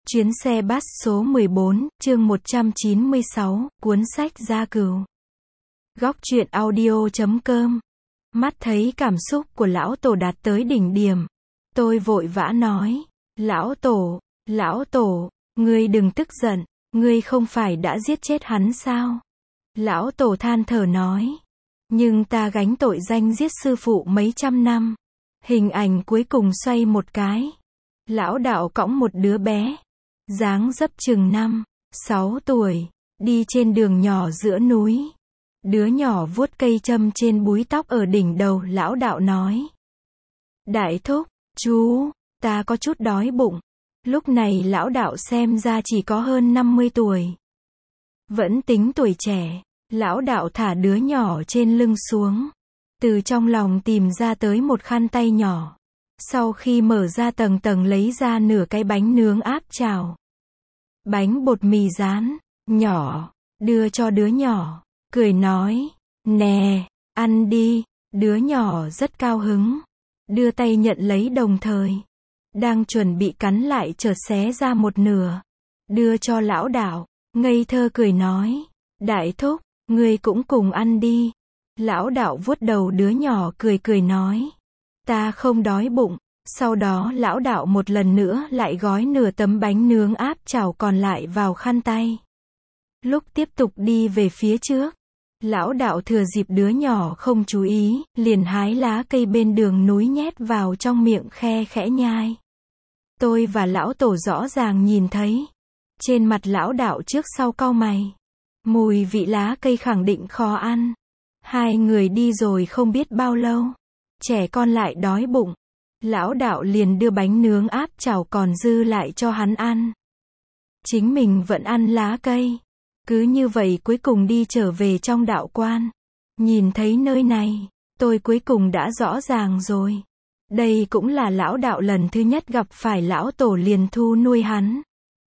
Chuyến xe bus số 14, chương 196, cuốn sách gia cừu. Góc truyện audio.com. Mắt thấy cảm xúc của lão tổ đạt tới đỉnh điểm. Tôi vội vã nói, lão tổ, ngươi đừng tức giận, ngươi không phải đã giết chết hắn sao? Lão tổ than thở nói, nhưng ta gánh tội danh giết sư phụ mấy trăm năm. Hình ảnh cuối cùng xoay một cái. Lão đạo cõng một đứa bé, dáng dấp chừng 5-6 tuổi, đi trên đường nhỏ giữa núi. Đứa nhỏ vuốt cây châm trên búi tóc ở đỉnh đầu. Lão đạo nói, đại thúc, chú, ta có chút đói bụng. Lúc này lão đạo xem ra chỉ có hơn 50 tuổi. Vẫn tính tuổi trẻ. Lão đạo thả đứa nhỏ trên lưng xuống, từ trong lòng tìm ra tới một khăn tay nhỏ. Sau khi mở ra tầng tầng lấy ra nửa cái bánh nướng áp chảo. Bánh bột mì rán, nhỏ, đưa cho đứa nhỏ, cười nói, nè, ăn đi. Đứa nhỏ rất cao hứng, đưa tay nhận lấy đồng thời. Đang chuẩn bị cắn lại chợt xé ra một nửa, đưa cho lão đạo, ngây thơ cười nói, đại thúc, ngươi cũng cùng ăn đi. Lão đạo vuốt đầu đứa nhỏ cười nói, ta không đói bụng. Sau đó lão đạo một lần nữa lại gói nửa tấm bánh nướng áp chảo còn lại vào khăn tay. Lúc tiếp tục đi về phía trước, lão đạo thừa dịp đứa nhỏ không chú ý, liền hái lá cây bên đường núi nhét vào trong miệng khe khẽ nhai. Tôi và lão tổ rõ ràng nhìn thấy. Trên mặt lão đạo trước sau cau mày. Mùi vị lá cây khẳng định khó ăn. Hai người đi rồi không biết bao lâu, trẻ con lại đói bụng. Lão đạo liền đưa bánh nướng áp chảo còn dư lại cho hắn ăn. Chính mình vẫn ăn lá cây. Cứ như vậy cuối cùng đi trở về trong đạo quan. Nhìn thấy nơi này, tôi cuối cùng đã rõ ràng rồi. Đây cũng là lão đạo lần thứ nhất gặp phải lão tổ liền thu nuôi hắn.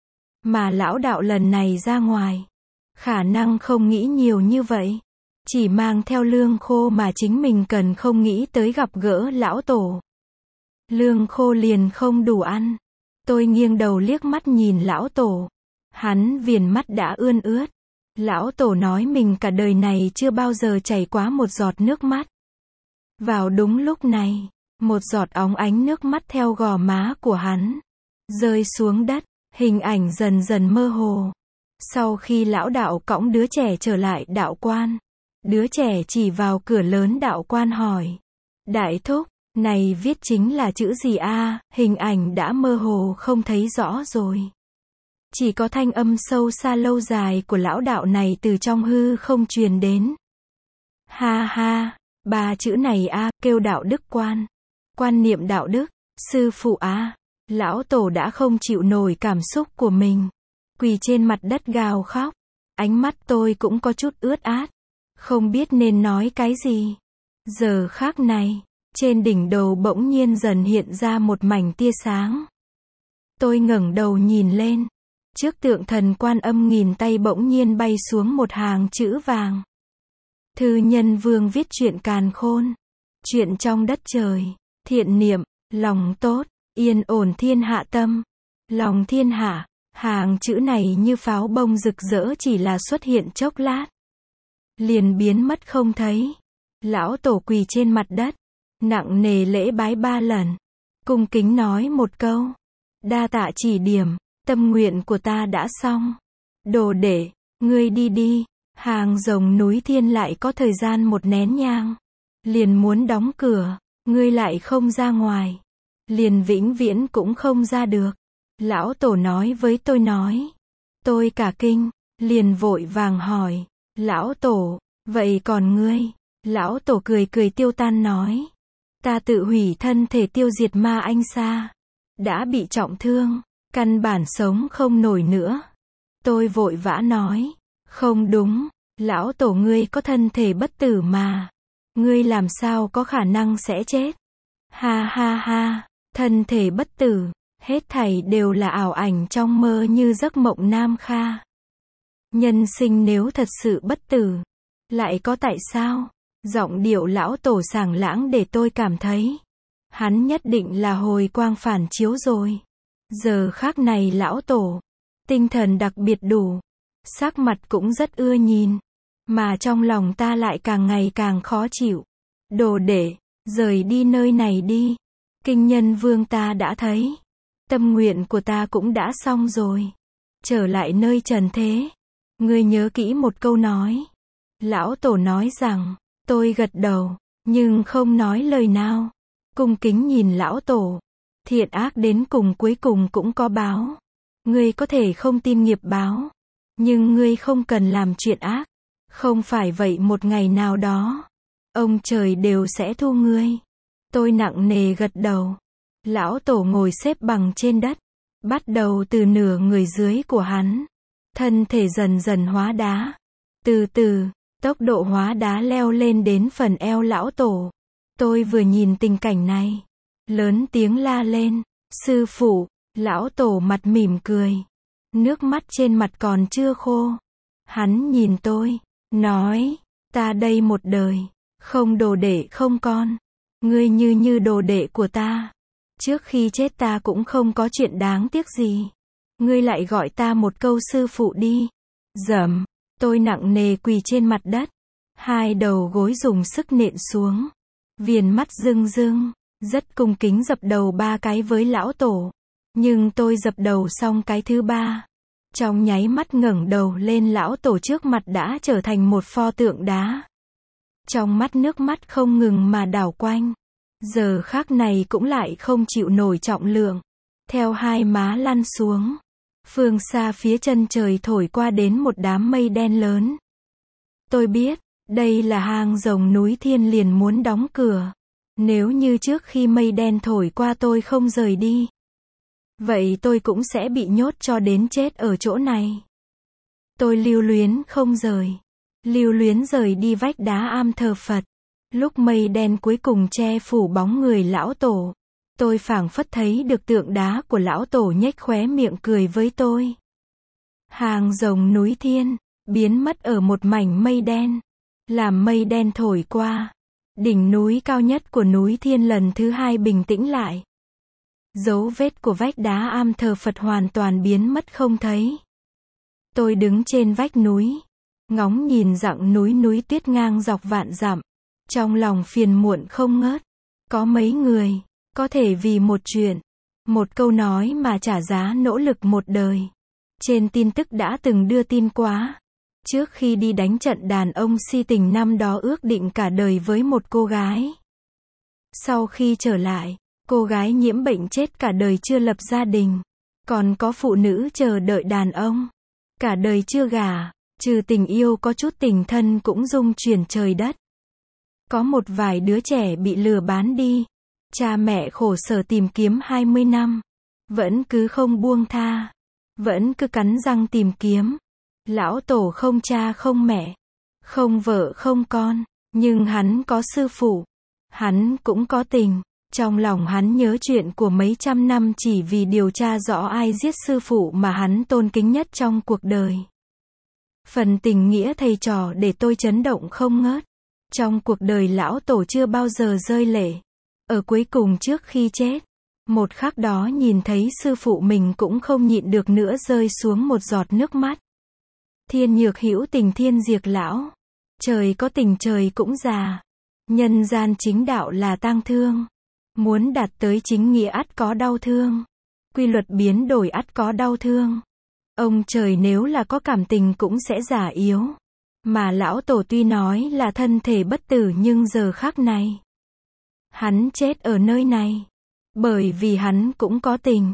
Mà lão đạo lần này ra ngoài, khả năng không nghĩ nhiều như vậy. Chỉ mang theo lương khô mà chính mình cần không nghĩ tới gặp gỡ lão tổ. Lương khô liền không đủ ăn. Tôi nghiêng đầu liếc mắt nhìn lão tổ. Hắn viền mắt đã ươn ướt. Lão tổ nói mình cả đời này chưa bao giờ chảy quá một giọt nước mắt. Vào đúng lúc này, một giọt óng ánh nước mắt theo gò má của hắn rơi xuống đất, hình ảnh dần dần mơ hồ. Sau khi lão đạo cõng đứa trẻ trở lại đạo quan, đứa trẻ chỉ vào cửa lớn đạo quan hỏi, đại thúc, này viết chính là chữ gì a? Hình ảnh đã mơ hồ không thấy rõ rồi. Chỉ có thanh âm sâu xa lâu dài của lão đạo này từ trong hư không truyền đến. Ha ha, ba chữ này a, kêu đạo đức quan. Quan niệm đạo đức, sư phụ a. Lão tổ đã không chịu nổi cảm xúc của mình. Quỳ trên mặt đất gào khóc. Ánh mắt tôi cũng có chút ướt át. Không biết nên nói cái gì. Giờ khắc này, trên đỉnh đầu bỗng nhiên dần hiện ra một mảnh tia sáng. Tôi ngẩng đầu nhìn lên. Trước tượng thần Quan Âm nghìn tay bỗng nhiên bay xuống một hàng chữ vàng. Thư nhân vương viết truyện càn khôn. Chuyện trong đất trời, thiện niệm, lòng tốt, yên ổn thiên hạ tâm. Lòng thiên hạ, hàng chữ này như pháo bông rực rỡ chỉ là xuất hiện chốc lát. Liền biến mất không thấy. Lão tổ quỳ trên mặt đất, nặng nề lễ bái 3 lần. Cung kính nói một câu. Đa tạ chỉ điểm, tâm nguyện của ta đã xong. Đồ đệ, ngươi đi đi. Hàng rồng núi thiên lại có thời gian một nén nhang. Liền muốn đóng cửa, ngươi lại không ra ngoài. Liền vĩnh viễn cũng không ra được. Lão tổ nói với tôi nói. Tôi cả kinh, liền vội vàng hỏi. Lão tổ, vậy còn ngươi? Lão tổ cười tiêu tan nói. Ta tự hủy thân thể tiêu diệt ma anh sa. Đã bị trọng thương, căn bản sống không nổi nữa. Tôi vội vã nói. Không đúng, lão tổ ngươi có thân thể bất tử mà. Ngươi làm sao có khả năng sẽ chết? Ha ha ha, thân thể bất tử, hết thảy đều là ảo ảnh trong mơ như giấc mộng Nam Kha. Nhân sinh nếu thật sự bất tử, lại có tại sao? Giọng điệu lão tổ sảng lãng để tôi cảm thấy hắn nhất định là hồi quang phản chiếu rồi. Giờ khác này lão tổ, tinh thần đặc biệt đủ, sắc mặt cũng rất ưa nhìn, mà trong lòng ta lại càng ngày càng khó chịu. Đồ đệ, rời đi nơi này đi. Kinh Nhân Vương ta đã thấy, tâm nguyện của ta cũng đã xong rồi. Trở lại nơi trần thế, ngươi nhớ kỹ một câu nói. Lão tổ nói rằng, tôi gật đầu, nhưng không nói lời nào. Cung kính nhìn lão tổ, thiện ác đến cùng cuối cùng cũng có báo. Ngươi có thể không tin nghiệp báo, nhưng ngươi không cần làm chuyện ác. Không phải vậy một ngày nào đó, ông trời đều sẽ thu ngươi. Tôi nặng nề gật đầu. Lão tổ ngồi xếp bằng trên đất, bắt đầu từ nửa người dưới của hắn. Thân thể dần dần hóa đá. Từ từ, tốc độ hóa đá leo lên đến phần eo lão tổ. Tôi vừa nhìn tình cảnh này, lớn tiếng la lên, sư phụ. Lão tổ mặt mỉm cười, nước mắt trên mặt còn chưa khô. Hắn nhìn tôi, nói, ta đây một đời, không đồ đệ không con. Ngươi như đồ đệ của ta. Trước khi chết ta cũng không có chuyện đáng tiếc gì. Ngươi lại gọi ta một câu sư phụ đi. Dầm, tôi nặng nề quỳ trên mặt đất. Hai đầu gối dùng sức nện xuống. Viền mắt rưng rưng, rất cung kính dập đầu 3 cái với lão tổ. Nhưng tôi dập đầu xong cái thứ 3. Trong nháy mắt ngẩng đầu lên lão tổ trước mặt đã trở thành một pho tượng đá. Trong mắt nước mắt không ngừng mà đảo quanh. Giờ khắc này cũng lại không chịu nổi trọng lượng. Theo hai má lăn xuống. Phương xa phía chân trời thổi qua đến một đám mây đen lớn. Tôi biết, đây là hang rồng núi Thiên liền muốn đóng cửa. Nếu như trước khi mây đen thổi qua tôi không rời đi, vậy tôi cũng sẽ bị nhốt cho đến chết ở chỗ này. Tôi lưu luyến không rời. Lưu luyến rời đi vách đá am thờ Phật. Lúc mây đen cuối cùng che phủ bóng người lão tổ, tôi phảng phất thấy được tượng đá của lão tổ nhếch khóe miệng cười với tôi. Hang rồng núi Thiên, biến mất ở một mảnh mây đen. Làm mây đen thổi qua, đỉnh núi cao nhất của núi Thiên lần thứ 2 bình tĩnh lại. Dấu vết của vách đá am thờ Phật hoàn toàn biến mất không thấy. Tôi đứng trên vách núi, ngóng nhìn dặng núi tuyết ngang dọc vạn dặm. Trong lòng phiền muộn không ngớt. Có mấy người, có thể vì một chuyện, một câu nói mà trả giá nỗ lực một đời. Trên tin tức đã từng đưa tin quá. Trước khi đi đánh trận đàn ông si tình năm đó ước định cả đời với một cô gái. Sau khi trở lại, cô gái nhiễm bệnh chết cả đời chưa lập gia đình. Còn có phụ nữ chờ đợi đàn ông, cả đời chưa gả, trừ tình yêu có chút tình thân cũng rung chuyển trời đất. Có một vài đứa trẻ bị lừa bán đi. Cha mẹ khổ sở tìm kiếm 20 năm. Vẫn cứ không buông tha. Vẫn cứ cắn răng tìm kiếm. Lão tổ không cha không mẹ. Không vợ không con. Nhưng hắn có sư phụ. Hắn cũng có tình. Trong lòng hắn nhớ chuyện của mấy trăm năm chỉ vì điều tra rõ ai giết sư phụ mà hắn tôn kính nhất trong cuộc đời. Phần tình nghĩa thầy trò để tôi chấn động không ngớt. Trong cuộc đời lão tổ chưa bao giờ rơi lệ. Ở cuối cùng trước khi chết, một khắc đó nhìn thấy sư phụ mình cũng không nhịn được nữa rơi xuống một giọt nước mắt. Thiên nhược hữu tình thiên diệt lão. Trời có tình trời cũng già. Nhân gian chính đạo là tang thương. Muốn đạt tới chính nghĩa ắt có đau thương. Quy luật biến đổi ắt có đau thương. Ông trời nếu là có cảm tình cũng sẽ già yếu. Mà lão tổ tuy nói là thân thể bất tử nhưng giờ khắc này, hắn chết ở nơi này. Bởi vì hắn cũng có tình.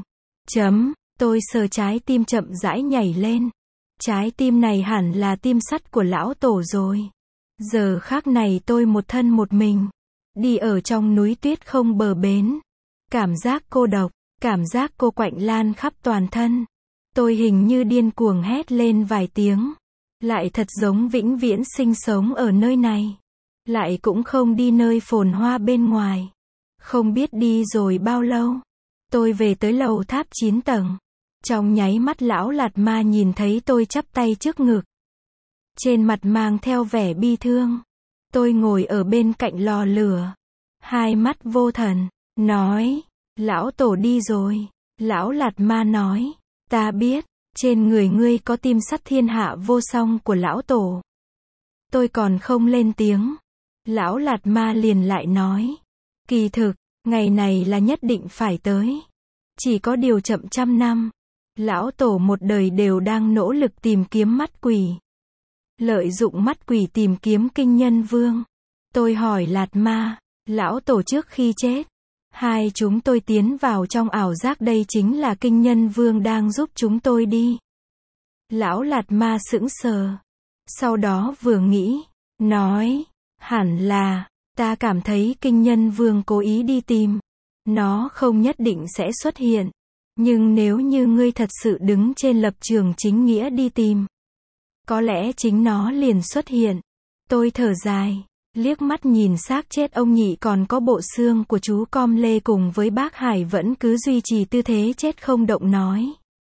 Tôi sờ trái tim chậm rãi nhảy lên. Trái tim này hẳn là tim sắt của lão tổ rồi. Giờ khắc này tôi một thân một mình. Đi ở trong núi tuyết không bờ bến. Cảm giác cô độc, cảm giác cô quạnh lan khắp toàn thân. Tôi hình như điên cuồng hét lên vài tiếng. Lại thật giống vĩnh viễn sinh sống ở nơi này. Lại cũng không đi nơi phồn hoa bên ngoài. Không biết đi rồi bao lâu. Tôi về tới lầu tháp 9 tầng. Trong nháy mắt lão Lạt Ma nhìn thấy tôi chắp tay trước ngực. Trên mặt mang theo vẻ bi thương. Tôi ngồi ở bên cạnh lò lửa. Hai mắt vô thần. Nói, lão tổ đi rồi. Lão Lạt Ma nói, ta biết, trên người ngươi có tim sắt thiên hạ vô song của lão tổ. Tôi còn không lên tiếng. Lão Lạt Ma liền lại nói, kỳ thực, ngày này là nhất định phải tới. Chỉ có điều chậm trăm năm. Lão tổ một đời đều đang nỗ lực tìm kiếm mắt quỷ. Lợi dụng mắt quỷ tìm kiếm Kinh Nhân Vương. Tôi hỏi Lạt Ma, lão tổ trước khi chết, hai chúng tôi tiến vào trong ảo giác đây chính là Kinh Nhân Vương đang giúp chúng tôi đi. Lão Lạt Ma sững sờ. Sau đó vừa nghĩ, nói, hẳn là, ta cảm thấy Kinh Nhân Vương cố ý đi tìm. Nó không nhất định sẽ xuất hiện. Nhưng nếu như ngươi thật sự đứng trên lập trường chính nghĩa đi tìm, có lẽ chính nó liền xuất hiện. Tôi thở dài, liếc mắt nhìn xác chết ông nhị còn có bộ xương của chú Com Lê cùng với bác Hải vẫn cứ duy trì tư thế chết không động nói.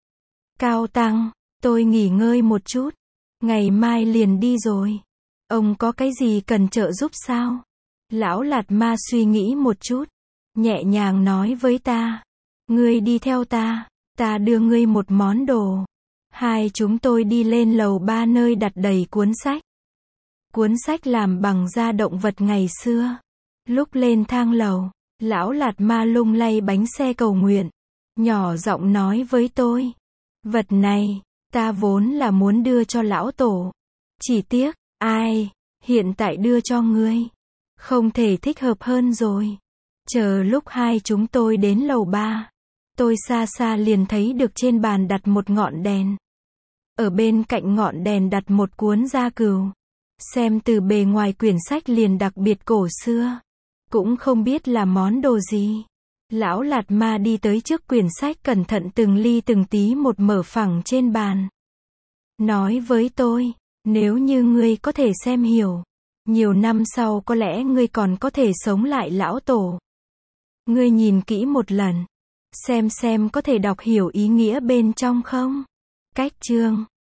Cao Tăng, tôi nghỉ ngơi một chút. Ngày mai liền đi rồi. Ông có cái gì cần trợ giúp sao? Lão Lạt Ma suy nghĩ một chút. Nhẹ nhàng nói với ta. Ngươi đi theo ta. Ta đưa ngươi một món đồ. Hai chúng tôi đi lên lầu 3 nơi đặt đầy cuốn sách. Cuốn sách làm bằng da động vật ngày xưa. Lúc lên thang lầu, lão Lạt Ma lung lay bánh xe cầu nguyện. Nhỏ giọng nói với tôi. Vật này, ta vốn là muốn đưa cho lão tổ. Chỉ tiếc, ai, hiện tại đưa cho ngươi. Không thể thích hợp hơn rồi. Chờ lúc hai chúng tôi đến lầu 3. Tôi xa xa liền thấy được trên bàn đặt một ngọn đèn. Ở bên cạnh ngọn đèn đặt một cuốn da cừu. Xem từ bề ngoài quyển sách liền đặc biệt cổ xưa. Cũng không biết là món đồ gì. Lão Lạt Ma đi tới trước quyển sách cẩn thận từng ly từng tí một mở phẳng trên bàn. Nói với tôi, nếu như ngươi có thể xem hiểu, nhiều năm sau có lẽ ngươi còn có thể sống lại lão tổ. Ngươi nhìn kỹ một lần, xem có thể đọc hiểu ý nghĩa bên trong không? Cách chương